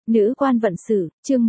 Nữ quan vận sự, chương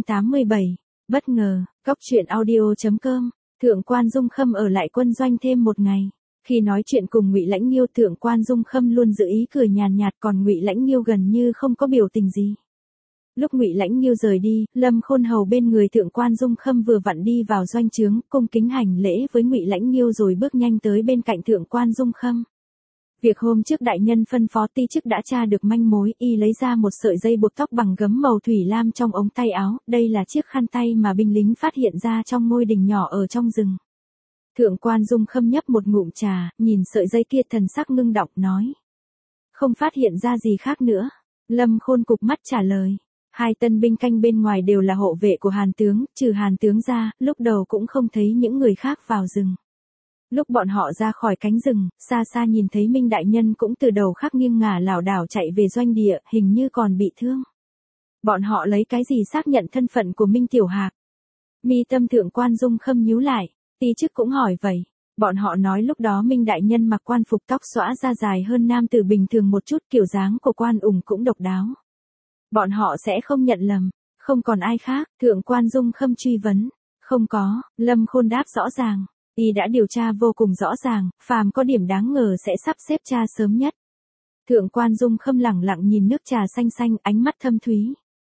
187. Bất ngờ, Góc truyện audio.com. Thượng quan Dung Khâm ở lại quân doanh thêm một ngày. Khi nói chuyện cùng Ngụy Lãnh Nghiêu, Thượng quan Dung Khâm luôn giữ ý cười nhàn nhạt, còn Ngụy Lãnh Nghiêu gần như không có biểu tình gì. Lúc Ngụy Lãnh Nghiêu rời đi, Lâm Khôn hầu bên người Thượng quan Dung Khâm vừa vặn đi vào doanh trướng, cung kính hành lễ với Ngụy Lãnh Nghiêu rồi bước nhanh tới bên cạnh Thượng quan Dung Khâm. Việc hôm trước đại nhân phân phó ti chức đã tra được manh mối, y lấy ra một sợi dây buộc tóc bằng gấm màu thủy lam trong ống tay áo, đây là chiếc khăn tay mà binh lính phát hiện ra trong ngôi đình nhỏ ở trong rừng. Thượng quan Dung Khâm nhấp một ngụm trà, nhìn sợi dây kia thần sắc ngưng động nói. Không phát hiện ra gì khác nữa. Lâm Khôn cụp mắt trả lời. Hai tân binh canh bên ngoài đều là hộ vệ của Hàn tướng, trừ Hàn tướng ra, lúc đầu cũng không thấy những người khác vào rừng. Lúc bọn họ ra khỏi cánh rừng, xa xa nhìn thấy Minh đại nhân cũng từ đầu khắc nghiêng ngả lảo đảo chạy về doanh địa, hình như còn bị thương. Bọn họ lấy cái gì xác nhận thân phận của Minh Tiểu Hạc? Mi tâm Thượng quan Dung Khâm nhíu lại, ti chức cũng hỏi vậy. Bọn họ nói lúc đó Minh đại nhân mặc quan phục tóc xõa ra dài hơn nam tử bình thường một chút, kiểu dáng của quan ủng cũng độc đáo. Bọn họ sẽ không nhận lầm, không còn ai khác, Thượng quan Dung Khâm truy vấn. Không có, Lâm Khôn đáp rõ ràng. Y đã điều tra vô cùng rõ ràng, phàm có điểm đáng ngờ sẽ sắp xếp tra sớm nhất. Thượng quan Dung Khâm lẳng lặng nhìn nước trà xanh xanh, ánh mắt thâm thúy.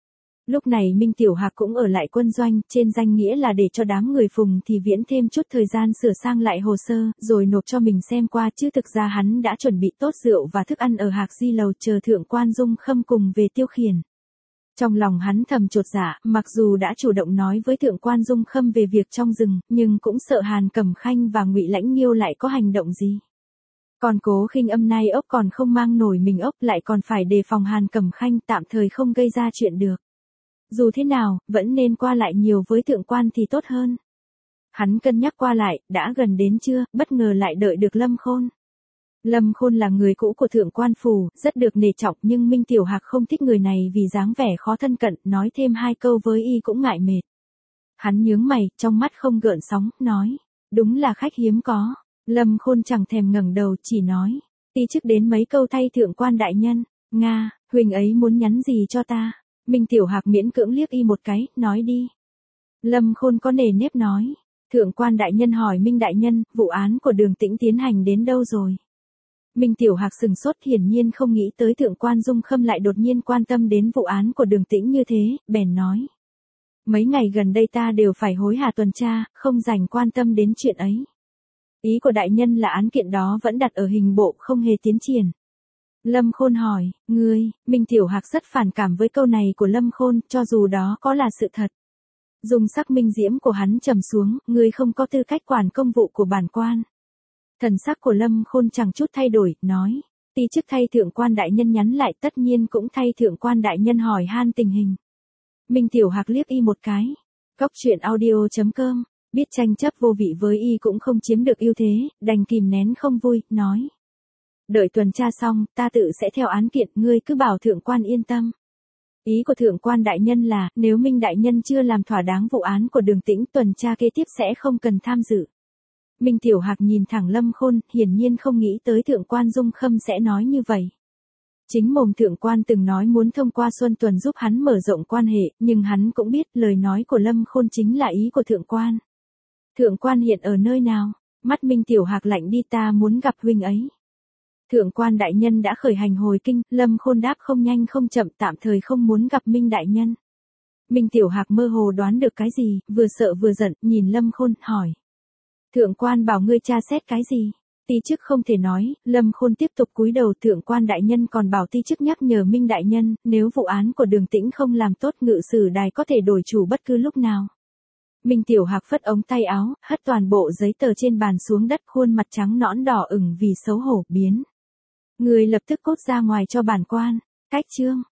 Lúc này Minh Tiểu Hạc cũng ở lại quân doanh, trên danh nghĩa là để cho đám người Phùng thì Viễn thêm chút thời gian sửa sang lại hồ sơ, rồi nộp cho mình xem qua, chứ thực ra hắn đã chuẩn bị tốt rượu và thức ăn ở Hạc Di lầu chờ Thượng quan Dung Khâm cùng về tiêu khiển. Trong lòng hắn thầm chột dạ, mặc dù đã chủ động nói với Thượng quan Dung Khâm về việc trong rừng, nhưng cũng sợ Hàn Cẩm Khanh và Ngụy Lãnh Nghiêu lại có hành động gì. Còn Cố Khinh Âm nay ốc còn không mang nổi mình ốc, lại còn phải đề phòng Hàn Cẩm Khanh tạm thời không gây ra chuyện được. Dù thế nào, vẫn nên qua lại nhiều với Thượng quan thì tốt hơn. Hắn cân nhắc qua lại, đã gần đến trưa, bất ngờ lại đợi được Lâm Khôn. Lâm Khôn là người cũ của Thượng quan phủ, rất được nể trọng, nhưng Minh Tiểu Hạc không thích người này vì dáng vẻ khó thân cận, nói thêm hai câu với y cũng ngại mệt. Hắn nhướng mày, trong mắt không gợn sóng, nói, đúng là khách hiếm có. Lâm Khôn chẳng thèm ngẩng đầu, chỉ nói, ti chức đến mấy câu thay Thượng quan đại nhân. Nga, huynh ấy muốn nhắn gì cho ta? Minh Tiểu Hạc miễn cưỡng liếc y một cái, nói đi. Lâm Khôn có nề nếp nói, Thượng quan đại nhân hỏi Minh đại nhân, vụ án của Đường Tĩnh tiến hành đến đâu rồi? Minh Tiểu Hạc sừng sốt, hiển nhiên không nghĩ tới Thượng quan Dung Khâm lại đột nhiên quan tâm đến vụ án của Đường Tĩnh như thế, bèn nói. Mấy ngày gần đây ta đều phải hối hả tuần tra, không dành quan tâm đến chuyện ấy. Ý của đại nhân là án kiện đó vẫn đặt ở hình bộ, không hề tiến triển. Lâm Khôn hỏi, ngươi, Minh Tiểu Hạc rất phản cảm với câu này của Lâm Khôn, cho dù đó có là sự thật. Dung sắc minh diễm của hắn trầm xuống, ngươi không có tư cách quản công vụ của bản quan. Thần sắc của Lâm Khôn chẳng chút thay đổi, nói, ti chức thay Thượng quan đại nhân nhắn lại, tất nhiên cũng thay Thượng quan đại nhân hỏi han tình hình. Minh Tiểu Hạc liếc y một cái. Góc truyện audio.com, biết tranh chấp vô vị với y cũng không chiếm được ưu thế, đành kìm nén không vui, nói. Đợi tuần tra xong, ta tự sẽ theo án kiện, ngươi cứ bảo Thượng quan yên tâm. Ý của Thượng quan đại nhân là, nếu Minh đại nhân chưa làm thỏa đáng vụ án của Đường Tĩnh, tuần tra kế tiếp sẽ không cần tham dự. Minh Tiểu Hạc nhìn thẳng Lâm Khôn, hiển nhiên không nghĩ tới Thượng quan Dung Khâm sẽ nói như vậy. Chính mồm Thượng quan từng nói muốn thông qua Xuân Tuần giúp hắn mở rộng quan hệ, nhưng hắn cũng biết lời nói của Lâm Khôn chính là ý của Thượng quan. Thượng quan hiện ở nơi nào? Mắt Minh Tiểu Hạc lạnh đi, ta muốn gặp huynh ấy. Thượng quan đại nhân đã khởi hành hồi kinh, Lâm Khôn đáp không nhanh không chậm, tạm thời không muốn gặp Minh đại nhân. Minh Tiểu Hạc mơ hồ đoán được cái gì, vừa sợ vừa giận, nhìn Lâm Khôn, hỏi. Thượng quan bảo ngươi tra xét cái gì? Ti chức không thể nói. Lâm Khôn tiếp tục cúi đầu. Thượng quan đại nhân còn bảo ti chức nhắc nhở Minh đại nhân, nếu vụ án của Đường Tĩnh không làm tốt, ngự sử đài có thể đổi chủ bất cứ lúc nào. Minh Tiểu Hạc phất ống tay áo, hất toàn bộ giấy tờ trên bàn xuống đất, khuôn mặt trắng nõn đỏ ửng vì xấu hổ, biến. Người lập tức cốt ra ngoài cho bản quan. Cách chương.